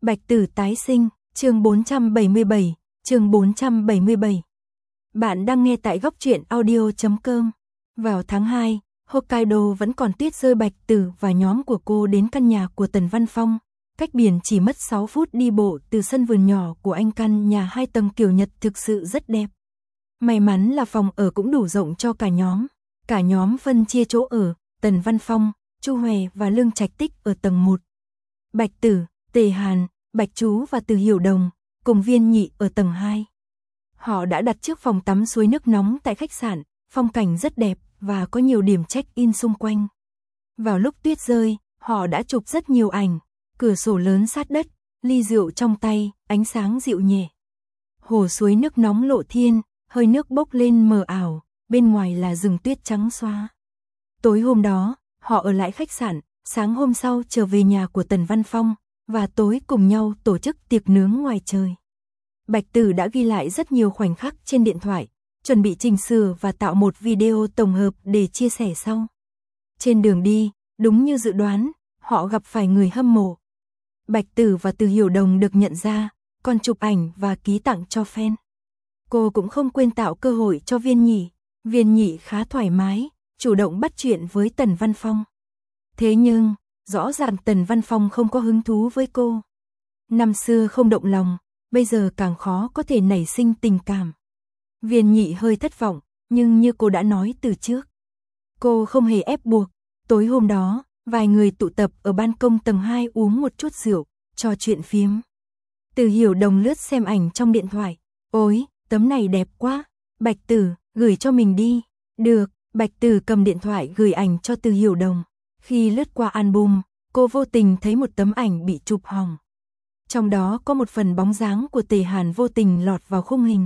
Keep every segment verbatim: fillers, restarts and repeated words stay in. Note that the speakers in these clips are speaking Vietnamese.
Bạch Tử tái sinh, chương bốn trăm bảy mươi bảy, chương bốn trăm bảy mươi bảy. Bạn đang nghe tại góc truyện audio chấm com. Vào tháng hai, Hokkaido vẫn còn tuyết rơi. Bạch Tử và nhóm của cô đến căn nhà của Tần Văn Phong, cách biển chỉ mất sáu phút đi bộ từ sân vườn nhỏ của anh. Căn nhà hai tầng kiểu Nhật thực sự rất đẹp. May mắn là phòng ở cũng đủ rộng cho cả nhóm. Cả nhóm phân chia chỗ ở, Tần Văn Phong, Chu Hòe và Lương Trạch Tích ở tầng một. Bạch Tử, Tề Hàn, Bạch Chú và Từ Hiểu Đồng cùng Viên Nhị ở tầng hai. Họ đã đặt trước phòng tắm suối nước nóng tại khách sạn, phong cảnh rất đẹp và có nhiều điểm check-in xung quanh. Vào lúc tuyết rơi, họ đã chụp rất nhiều ảnh, cửa sổ lớn sát đất, ly rượu trong tay, ánh sáng dịu nhẹ. Hồ suối nước nóng lộ thiên, hơi nước bốc lên mờ ảo, bên ngoài là rừng tuyết trắng xóa. Tối hôm đó, họ ở lại khách sạn, sáng hôm sau trở về nhà của Tần Văn Phong, và tối cùng nhau tổ chức tiệc nướng ngoài trời. Bạch Tử đã ghi lại rất nhiều khoảnh khắc trên điện thoại, chuẩn bị chỉnh sửa và tạo một video tổng hợp để chia sẻ sau. Trên đường đi, đúng như dự đoán, họ gặp phải người hâm mộ. Bạch Tử và Từ Hiểu Đồng được nhận ra, còn chụp ảnh và ký tặng cho fan. Cô cũng không quên tạo cơ hội cho Viên Nhị. Viên Nhị khá thoải mái, chủ động bắt chuyện với Tần Văn Phong. Thế nhưng, rõ ràng Tần Văn Phong không có hứng thú với cô. Năm xưa không động lòng, bây giờ càng khó có thể nảy sinh tình cảm. Viên Nhị hơi thất vọng, nhưng như cô đã nói từ trước, cô không hề ép buộc. Tối hôm đó, vài người tụ tập ở ban công tầng hai uống một chút rượu, trò chuyện phiếm. Từ Hiểu Đồng lướt xem ảnh trong điện thoại. Ôi, tấm này đẹp quá. Bạch Tử, gửi cho mình đi. Được, Bạch Tử cầm điện thoại gửi ảnh cho Từ Hiểu Đồng. Khi lướt qua album, cô vô tình thấy một tấm ảnh bị chụp hỏng. Trong đó có một phần bóng dáng của Tề Hàn vô tình lọt vào khung hình.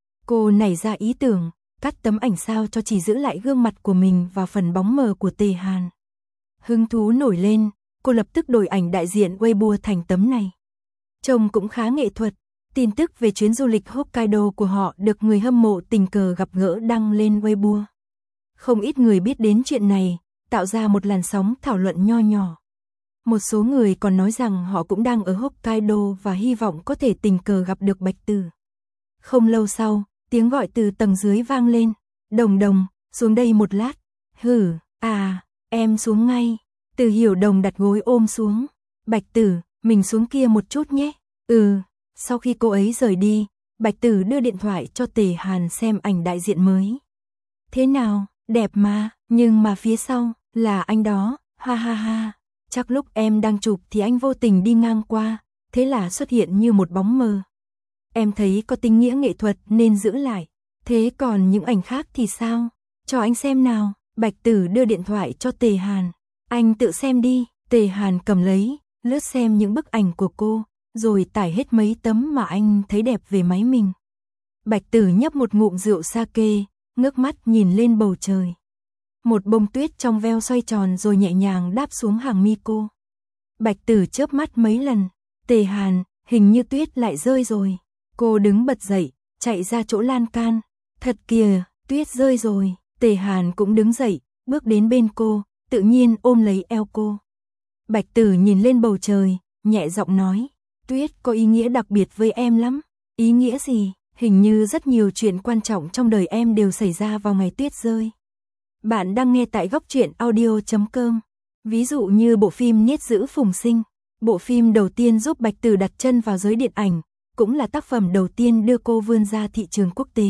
Cô nảy ra ý tưởng, cắt tấm ảnh sao cho chỉ giữ lại gương mặt của mình và phần bóng mờ của Tề Hàn. Hứng thú nổi lên, cô lập tức đổi ảnh đại diện Weibo thành tấm này. Trông cũng khá nghệ thuật. Tin tức về chuyến du lịch Hokkaido của họ được người hâm mộ tình cờ gặp gỡ đăng lên Weibo. Không ít người biết đến chuyện này, tạo ra một làn sóng thảo luận nho nhỏ. Một số người còn nói rằng họ cũng đang ở Hokkaido và hy vọng có thể tình cờ gặp được Bạch Tử. Không lâu sau, tiếng gọi từ tầng dưới vang lên. Đồng Đồng, xuống đây một lát. Hử, à, em xuống ngay. Từ Hiểu Đồng đặt gối ôm xuống. Bạch Tử, mình xuống kia một chút nhé. Ừ. Sau khi cô ấy rời đi, Bạch Tử đưa điện thoại cho Tề Hàn xem ảnh đại diện mới. Thế nào, đẹp mà, nhưng mà phía sau, là anh đó, ha ha ha. Chắc lúc em đang chụp thì anh vô tình đi ngang qua, thế là xuất hiện như một bóng mờ. Em thấy có tính nghĩa nghệ thuật nên giữ lại. Thế còn những ảnh khác thì sao? Cho anh xem nào. Bạch Tử đưa điện thoại cho Tề Hàn. Anh tự xem đi. Tề Hàn cầm lấy, lướt xem những bức ảnh của cô, rồi tải hết mấy tấm mà anh thấy đẹp về máy mình. Bạch Tử nhấp một ngụm rượu sake, ngước mắt nhìn lên bầu trời. Một bông tuyết trong veo xoay tròn rồi nhẹ nhàng đáp xuống hàng mi cô. Bạch Tử chớp mắt mấy lần. Tề Hàn, hình như tuyết lại rơi rồi. Cô đứng bật dậy, chạy ra chỗ lan can. Thật kìa, tuyết rơi rồi. Tề Hàn cũng đứng dậy, bước đến bên cô, tự nhiên ôm lấy eo cô. Bạch Tử nhìn lên bầu trời, nhẹ giọng nói. Tuyết có ý nghĩa đặc biệt với em lắm. Ý nghĩa gì? Hình như rất nhiều chuyện quan trọng trong đời em đều xảy ra vào ngày tuyết rơi. Bạn đang nghe tại góc truyện audio chấm com. Ví dụ như bộ phim Niết Giữ Phùng Sinh, bộ phim đầu tiên giúp Bạch Tử đặt chân vào giới điện ảnh, cũng là tác phẩm đầu tiên đưa cô vươn ra thị trường quốc tế.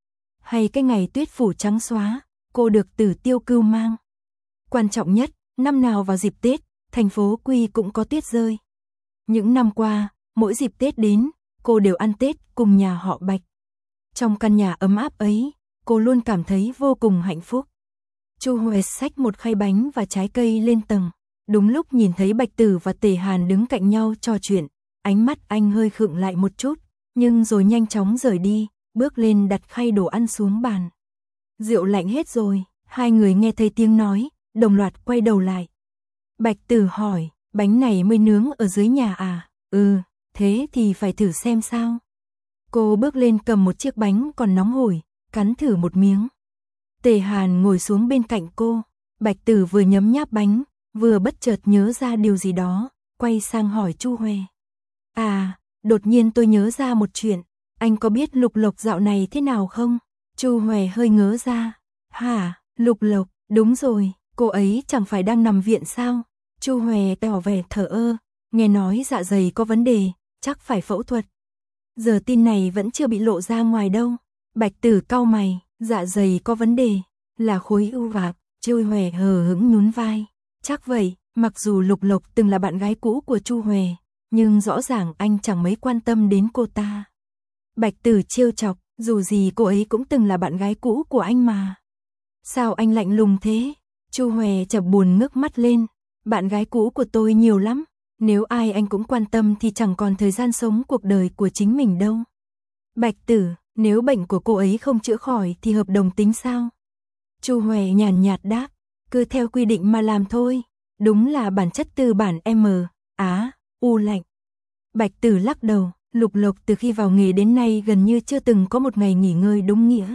Hay cái ngày tuyết phủ trắng xóa, cô được Tử Tiêu cưu mang. Quan trọng nhất, năm nào vào dịp Tết, thành phố Quy cũng có tuyết rơi. Những năm qua, mỗi dịp Tết đến, cô đều ăn Tết cùng nhà họ Bạch. Trong căn nhà ấm áp ấy, cô luôn cảm thấy vô cùng hạnh phúc. Chu Hòe xách một khay bánh và trái cây lên tầng. Đúng lúc nhìn thấy Bạch Tử và Tề Hàn đứng cạnh nhau trò chuyện, ánh mắt anh hơi khựng lại một chút, nhưng rồi nhanh chóng rời đi, bước lên đặt khay đồ ăn xuống bàn. Rượu lạnh hết rồi, hai người nghe thấy tiếng nói, đồng loạt quay đầu lại. Bạch Tử hỏi, bánh này mới nướng ở dưới nhà à? Ừ, thế thì phải thử xem sao. Cô bước lên cầm một chiếc bánh còn nóng hổi, cắn thử một miếng. Tề Hàn ngồi xuống bên cạnh cô. Bạch Tử vừa nhấm nháp bánh, vừa bất chợt nhớ ra điều gì đó, quay sang hỏi Chu Hòe. À, đột nhiên tôi nhớ ra một chuyện, anh có biết Lục Lộc dạo này thế nào không? Chu Hoè hơi ngớ ra. Hả, Lục Lộc, đúng rồi, cô ấy chẳng phải đang nằm viện sao? Chu Hoè tỏ vẻ thờ ơ, nghe nói dạ dày có vấn đề, chắc phải phẫu thuật. Giờ tin này vẫn chưa bị lộ ra ngoài đâu. Bạch Tử cau mày, dạ dày có vấn đề, là khối u vạc. Chu Hoè hờ hững nhún vai. Chắc vậy, mặc dù Lục Lộc từng là bạn gái cũ của Chu Hoè, nhưng rõ ràng anh chẳng mấy quan tâm đến cô ta. Bạch Tử trêu chọc, dù gì cô ấy cũng từng là bạn gái cũ của anh mà. Sao anh lạnh lùng thế? Chu Hoè chợt buồn ngước mắt lên. Bạn gái cũ của tôi nhiều lắm, nếu ai anh cũng quan tâm thì chẳng còn thời gian sống cuộc đời của chính mình đâu. Bạch Tử, nếu bệnh của cô ấy không chữa khỏi thì hợp đồng tính sao? Chu Hoè nhàn nhạt đáp, cứ theo quy định mà làm thôi. Đúng là bản chất tư bản M, Á, U lạnh. Bạch Tử lắc đầu, Lục Lộc từ khi vào nghề đến nay gần như chưa từng có một ngày nghỉ ngơi đúng nghĩa.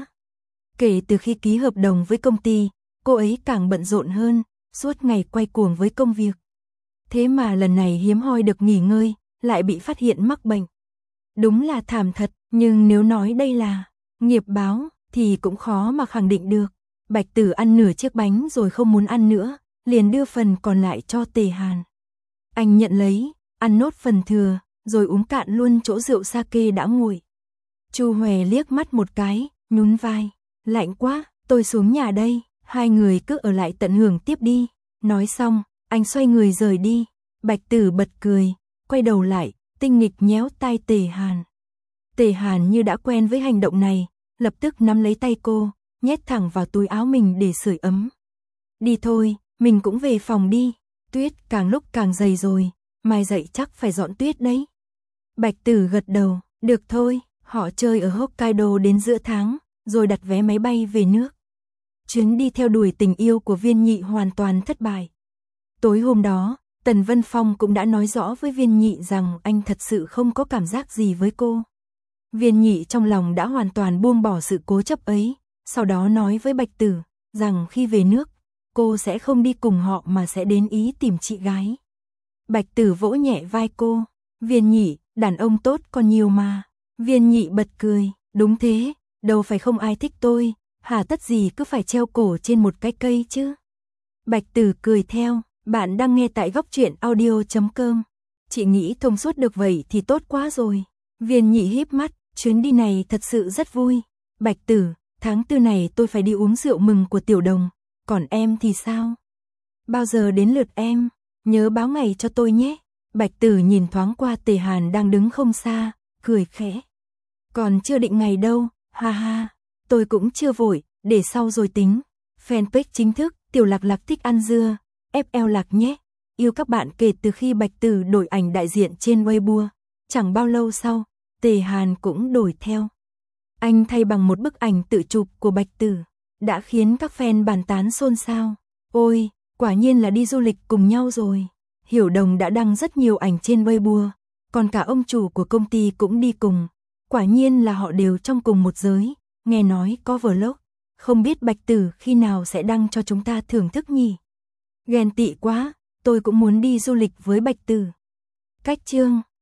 Kể từ khi ký hợp đồng với công ty, cô ấy càng bận rộn hơn, suốt ngày quay cuồng với công việc. Thế mà lần này hiếm hoi được nghỉ ngơi, lại bị phát hiện mắc bệnh. Đúng là thảm thật, nhưng nếu nói đây là nghiệp báo thì cũng khó mà khẳng định được. Bạch Tử ăn nửa chiếc bánh rồi không muốn ăn nữa, liền đưa phần còn lại cho Tề Hàn. Anh nhận lấy, ăn nốt phần thừa, rồi uống cạn luôn chỗ rượu sake đã nguội. Chu Hoè liếc mắt một cái, nhún vai, lạnh quá, tôi xuống nhà đây, hai người cứ ở lại tận hưởng tiếp đi. Nói xong, anh xoay người rời đi. Bạch Tử bật cười, quay đầu lại, tinh nghịch nhéo tai Tề Hàn. Tề Hàn như đã quen với hành động này, lập tức nắm lấy tay cô, nhét thẳng vào túi áo mình để sưởi ấm. Đi thôi, mình cũng về phòng đi, tuyết càng lúc càng dày rồi, mai dậy chắc phải dọn tuyết đấy. Bạch Tử gật đầu, được thôi, họ chơi ở Hokkaido đến giữa tháng, rồi đặt vé máy bay về nước. Chuyến đi theo đuổi tình yêu của Viên Nhị hoàn toàn thất bại. Tối hôm đó, Tần Vân Phong cũng đã nói rõ với Viên Nhị rằng anh thật sự không có cảm giác gì với cô. Viên Nhị trong lòng đã hoàn toàn buông bỏ sự cố chấp ấy, sau đó nói với Bạch Tử rằng khi về nước, cô sẽ không đi cùng họ mà sẽ đến Ý tìm chị gái. Bạch Tử vỗ nhẹ vai cô, Viên Nhị, đàn ông tốt còn nhiều mà. Viên Nhị bật cười, đúng thế, đâu phải không ai thích tôi, hà tất gì cứ phải treo cổ trên một cái cây chứ. Bạch Tử cười theo, bạn đang nghe tại góc truyện audio chấm com. Chị nghĩ thông suốt được vậy thì tốt quá rồi. Viên Nhị híp mắt, chuyến đi này thật sự rất vui. Bạch Tử, tháng tư này tôi phải đi uống rượu mừng của Tiểu Đồng, còn em thì sao? Bao giờ đến lượt em? Nhớ báo ngày cho tôi nhé. Bạch Tử nhìn thoáng qua Tề Hàn đang đứng không xa, cười khẽ. Còn chưa định ngày đâu, ha ha, tôi cũng chưa vội, để sau rồi tính. Fanpage chính thức, Tiểu Lạc Lạc thích ăn dưa, ép lờ Lạc nhé. Yêu các bạn kể từ khi Bạch Tử đổi ảnh đại diện trên Weibo. Chẳng bao lâu sau, Tề Hàn cũng đổi theo. Anh thay bằng một bức ảnh tự chụp của Bạch Tử, đã khiến các fan bàn tán xôn xao. Ôi, quả nhiên là đi du lịch cùng nhau rồi. Hiểu Đồng đã đăng rất nhiều ảnh trên Weibo, còn cả ông chủ của công ty cũng đi cùng. Quả nhiên là họ đều trong cùng một giới, nghe nói có vlog. Không biết Bạch Tử khi nào sẽ đăng cho chúng ta thưởng thức nhỉ? Ghen tị quá, tôi cũng muốn đi du lịch với Bạch Tử. Cách chương